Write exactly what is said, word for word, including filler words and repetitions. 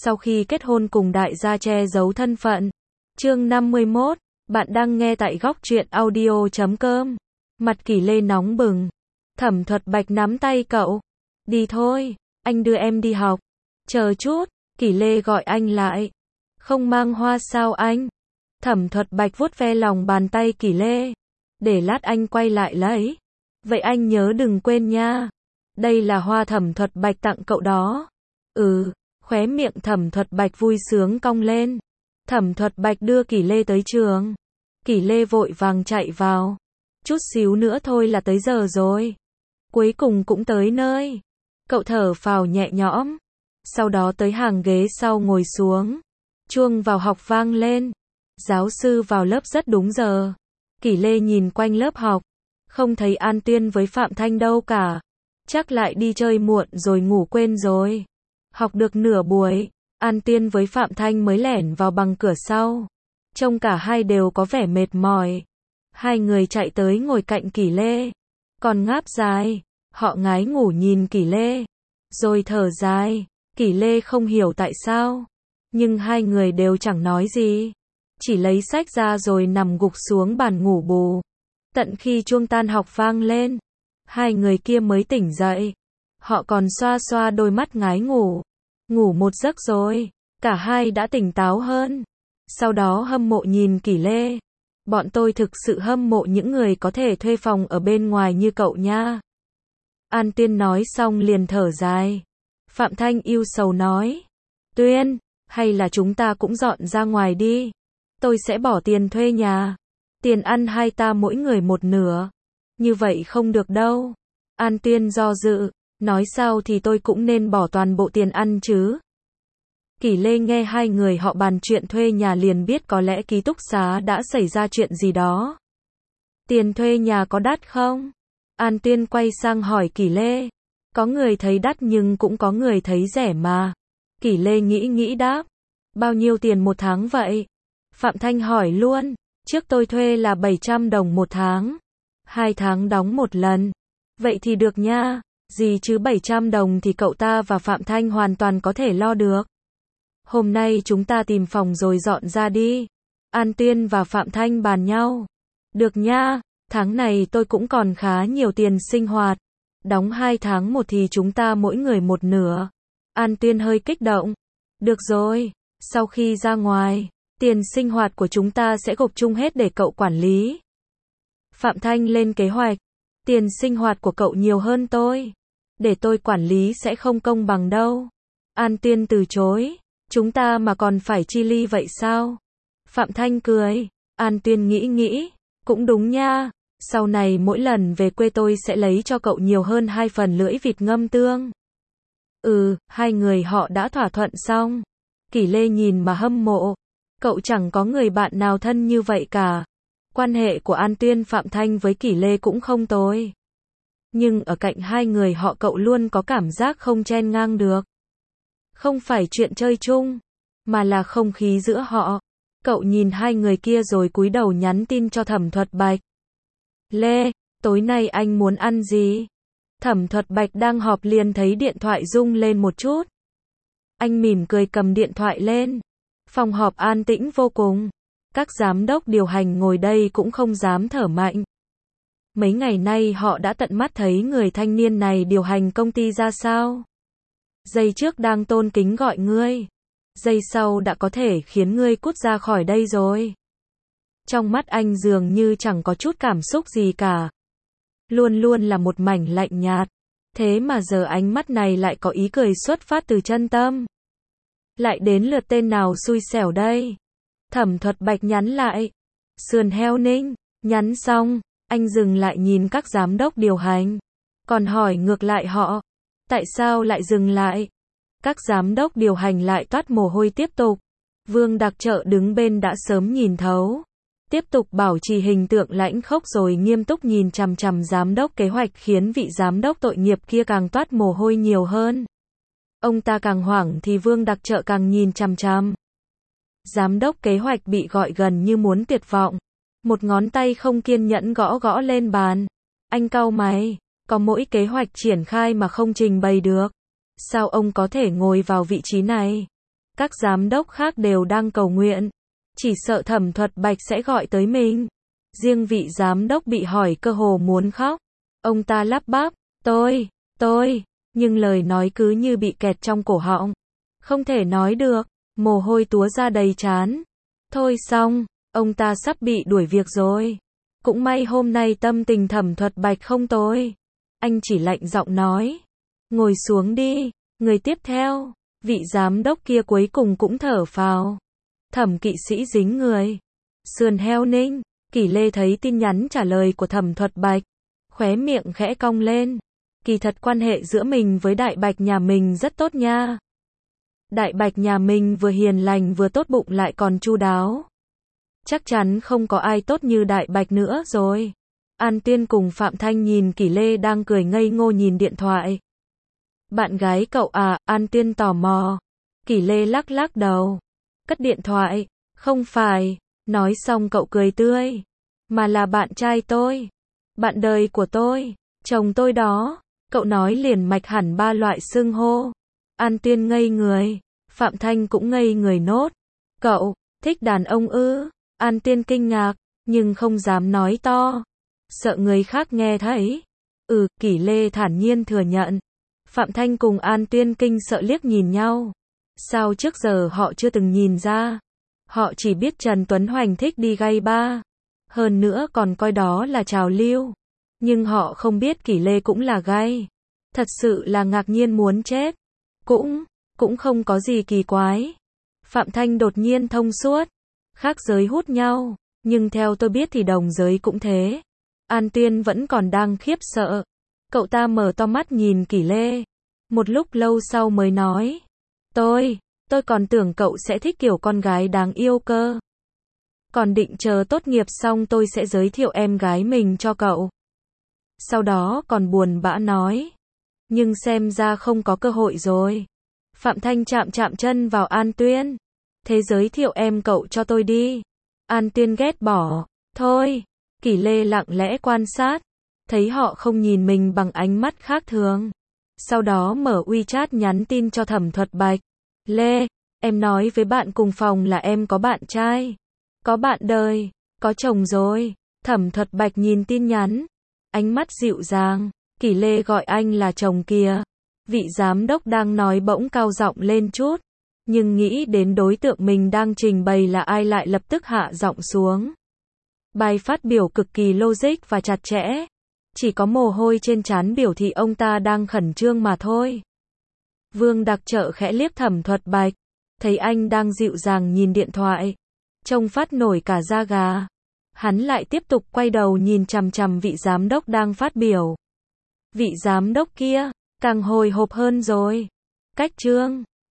sau khi kết hôn cùng đại gia che giấu thân phận. Chương năm mươi mốt, bạn đang nghe tại góc truyện audio chấm com. Mặt Kỷ Lê nóng bừng. Thẩm Thuật Bạch nắm tay cậu. Đi thôi, anh đưa em đi học. Chờ chút, Kỷ Lê gọi anh lại. Không mang hoa sao anh? Thẩm Thuật Bạch vuốt ve lòng bàn tay Kỷ Lê. Để lát anh quay lại lấy. Vậy anh nhớ đừng quên nha. Đây là hoa Thẩm Thuật Bạch tặng cậu đó. Ừ, khóe miệng Thẩm Thuật Bạch vui sướng cong lên. Thẩm Thuật Bạch đưa Kỷ Lê tới trường. Kỷ Lê vội vàng chạy vào. Chút xíu nữa thôi là tới giờ rồi. Cuối cùng cũng tới nơi. Cậu thở phào nhẹ nhõm. Sau đó tới hàng ghế sau ngồi xuống. Chuông vào học vang lên. Giáo sư vào lớp rất đúng giờ. Kỷ Lê nhìn quanh lớp học. Không thấy An Tuyên với Phạm Thanh đâu cả. Chắc lại đi chơi muộn rồi ngủ quên rồi. Học được nửa buổi, An Tuyên với Phạm Thanh mới lẻn vào bằng cửa sau. Trông cả hai đều có vẻ mệt mỏi. Hai người chạy tới ngồi cạnh Kỷ Lê. Còn ngáp dài, họ ngái ngủ nhìn Kỷ Lê. Rồi thở dài, Kỷ Lê không hiểu tại sao. Nhưng hai người đều chẳng nói gì. Chỉ lấy sách ra rồi nằm gục xuống bàn ngủ bù. Tận khi chuông tan học vang lên, hai người kia mới tỉnh dậy. Họ còn xoa xoa đôi mắt ngái ngủ. Ngủ một giấc rồi, cả hai đã tỉnh táo hơn. Sau đó hâm mộ nhìn Kỷ Lê. Bọn tôi thực sự hâm mộ những người có thể thuê phòng ở bên ngoài như cậu nha. An Tuyên nói xong liền thở dài. Phạm Thanh ưu sầu nói. Tuyên, hay là chúng ta cũng dọn ra ngoài đi. Tôi sẽ bỏ tiền thuê nhà. Tiền ăn hai ta mỗi người một nửa. Như vậy không được đâu. An Tuyên do dự. Nói sao thì tôi cũng nên bỏ toàn bộ tiền ăn chứ. Kỷ Lê nghe hai người họ bàn chuyện thuê nhà liền biết có lẽ ký túc xá đã xảy ra chuyện gì đó. Tiền thuê nhà có đắt không? An Tuyên quay sang hỏi Kỷ Lê. Có người thấy đắt nhưng cũng có người thấy rẻ mà. Kỷ Lê nghĩ nghĩ đáp. Bao nhiêu tiền một tháng vậy? Phạm Thanh hỏi luôn. Trước tôi thuê là bảy trăm đồng một tháng. Hai tháng đóng một lần. Vậy thì được nha. Gì chứ bảy trăm đồng thì cậu ta và Phạm Thanh hoàn toàn có thể lo được. Hôm nay chúng ta tìm phòng rồi dọn ra đi. An Tuyên và Phạm Thanh bàn nhau. Được nha, tháng này tôi cũng còn khá nhiều tiền sinh hoạt. Đóng hai tháng một thì chúng ta mỗi người một nửa. An Tuyên hơi kích động. Được rồi, sau khi ra ngoài, tiền sinh hoạt của chúng ta sẽ gộp chung hết để cậu quản lý. Phạm Thanh lên kế hoạch. Tiền sinh hoạt của cậu nhiều hơn tôi. Để tôi quản lý sẽ không công bằng đâu. An Tuyên từ chối. Chúng ta mà còn phải chi ly vậy sao? Phạm Thanh cười. An Tuyên nghĩ nghĩ. Cũng đúng nha. Sau này mỗi lần về quê tôi sẽ lấy cho cậu nhiều hơn hai phần lưỡi vịt ngâm tương. Ừ, hai người họ đã thỏa thuận xong. Kỷ Lê nhìn mà hâm mộ. Cậu chẳng có người bạn nào thân như vậy cả. Quan hệ của An Tuyên Phạm Thanh với Kỷ Lê cũng không tồi. Nhưng ở cạnh hai người họ cậu luôn có cảm giác không chen ngang được. Không phải chuyện chơi chung, mà là không khí giữa họ. Cậu nhìn hai người kia rồi cúi đầu nhắn tin cho Thẩm Thuật Bạch. Lê, tối nay anh muốn ăn gì? Thẩm Thuật Bạch đang họp liền thấy điện thoại rung lên một chút. Anh mỉm cười cầm điện thoại lên. Phòng họp an tĩnh vô cùng. Các giám đốc điều hành ngồi đây cũng không dám thở mạnh. Mấy ngày nay họ đã tận mắt thấy người thanh niên này điều hành công ty ra sao. Giây trước đang tôn kính gọi ngươi. Giây sau đã có thể khiến ngươi cút ra khỏi đây rồi. Trong mắt anh dường như chẳng có chút cảm xúc gì cả. Luôn luôn là một mảnh lạnh nhạt. Thế mà giờ ánh mắt này lại có ý cười xuất phát từ chân tâm. Lại đến lượt tên nào xui xẻo đây? Thẩm Thuật Bạch nhắn lại. Sườn heo ninh. Nhắn xong, anh dừng lại nhìn các giám đốc điều hành. Còn hỏi ngược lại họ. Tại sao lại dừng lại? Các giám đốc điều hành lại toát mồ hôi tiếp tục. Vương Đặc Trợ đứng bên đã sớm nhìn thấu. Tiếp tục bảo trì hình tượng lãnh khốc rồi nghiêm túc nhìn chằm chằm giám đốc kế hoạch khiến vị giám đốc tội nghiệp kia càng toát mồ hôi nhiều hơn. Ông ta càng hoảng thì Vương Đặc Trợ càng nhìn chằm chằm. Giám đốc kế hoạch bị gọi gần như muốn tuyệt vọng. Một ngón tay không kiên nhẫn gõ gõ lên bàn. Anh cau mày. Có mỗi kế hoạch triển khai mà không trình bày được. Sao ông có thể ngồi vào vị trí này? Các giám đốc khác đều đang cầu nguyện. Chỉ sợ Thẩm Thuật Bạch sẽ gọi tới mình. Riêng vị giám đốc bị hỏi cơ hồ muốn khóc. Ông ta lắp bắp, tôi, tôi, nhưng lời nói cứ như bị kẹt trong cổ họng. Không thể nói được, mồ hôi túa ra đầy trán. Thôi xong, ông ta sắp bị đuổi việc rồi. Cũng may hôm nay tâm tình Thẩm Thuật Bạch không tồi. Anh chỉ lạnh giọng nói. Ngồi xuống đi, người tiếp theo. Vị giám đốc kia cuối cùng cũng thở phào. Thẩm kỵ sĩ dính người. Sườn heo ninh. Kỷ Lê thấy tin nhắn trả lời của Thẩm Thuật Bạch. Khóe miệng khẽ cong lên. Kỳ thật quan hệ giữa mình với Đại Bạch nhà mình rất tốt nha. Đại Bạch nhà mình vừa hiền lành vừa tốt bụng lại còn chu đáo. Chắc chắn không có ai tốt như Đại Bạch nữa rồi. An Tiên cùng Phạm Thanh nhìn Kỷ Lê đang cười ngây ngô nhìn điện thoại. Bạn gái cậu à? An Tiên tò mò. Kỷ Lê lắc lắc đầu. Cất điện thoại. Không phải. Nói xong cậu cười tươi. Mà là bạn trai tôi. Bạn đời của tôi. Chồng tôi đó. Cậu nói liền mạch hẳn ba loại xưng hô. An Tiên ngây người. Phạm Thanh cũng ngây người nốt. Cậu, thích đàn ông ư? An Tiên kinh ngạc, nhưng không dám nói to. Sợ người khác nghe thấy. Ừ, Kỷ Lê thản nhiên thừa nhận. Phạm Thanh cùng An Tiên kinh sợ liếc nhìn nhau. Sao trước giờ họ chưa từng nhìn ra? Họ chỉ biết Trần Tuấn Hoành thích đi gay bar. Hơn nữa còn coi đó là trào lưu. Nhưng họ không biết Kỷ Lê cũng là gay. Thật sự là ngạc nhiên muốn chết. Cũng, cũng không có gì kỳ quái. Phạm Thanh đột nhiên thông suốt. Khác giới hút nhau, nhưng theo tôi biết thì đồng giới cũng thế. An Tiên vẫn còn đang khiếp sợ. Cậu ta mở to mắt nhìn Kỷ Lê. Một lúc lâu sau mới nói. Tôi, tôi còn tưởng cậu sẽ thích kiểu con gái đáng yêu cơ. Còn định chờ tốt nghiệp xong tôi sẽ giới thiệu em gái mình cho cậu. Sau đó còn buồn bã nói. Nhưng xem ra không có cơ hội rồi. Phạm Thanh chạm chạm chân vào An Tuyên. Thế giới thiệu em cậu cho tôi đi. An Tiên ghét bỏ. Thôi. Kỷ Lê lặng lẽ quan sát. Thấy họ không nhìn mình bằng ánh mắt khác thường. Sau đó mở WeChat nhắn tin cho Thẩm Thuật Bạch. Lê, em nói với bạn cùng phòng là em có bạn trai. Có bạn đời. Có chồng rồi. Thẩm Thuật Bạch nhìn tin nhắn. Ánh mắt dịu dàng. Kỷ Lê gọi anh là chồng kìa. Vị giám đốc đang nói bỗng cao giọng lên chút. Nhưng nghĩ đến đối tượng mình đang trình bày là ai lại lập tức hạ giọng xuống. Bài phát biểu cực kỳ logic và chặt chẽ. Chỉ có mồ hôi trên trán biểu thị ông ta đang khẩn trương mà thôi. Vương Đặc Trợ khẽ liếc Thẩm Thuật Bạch. Thấy anh đang dịu dàng nhìn điện thoại. Trông phát nổi cả da gà. Hắn lại tiếp tục quay đầu nhìn chằm chằm vị giám đốc đang phát biểu. Vị giám đốc kia, càng hồi hộp hơn rồi. Cách chương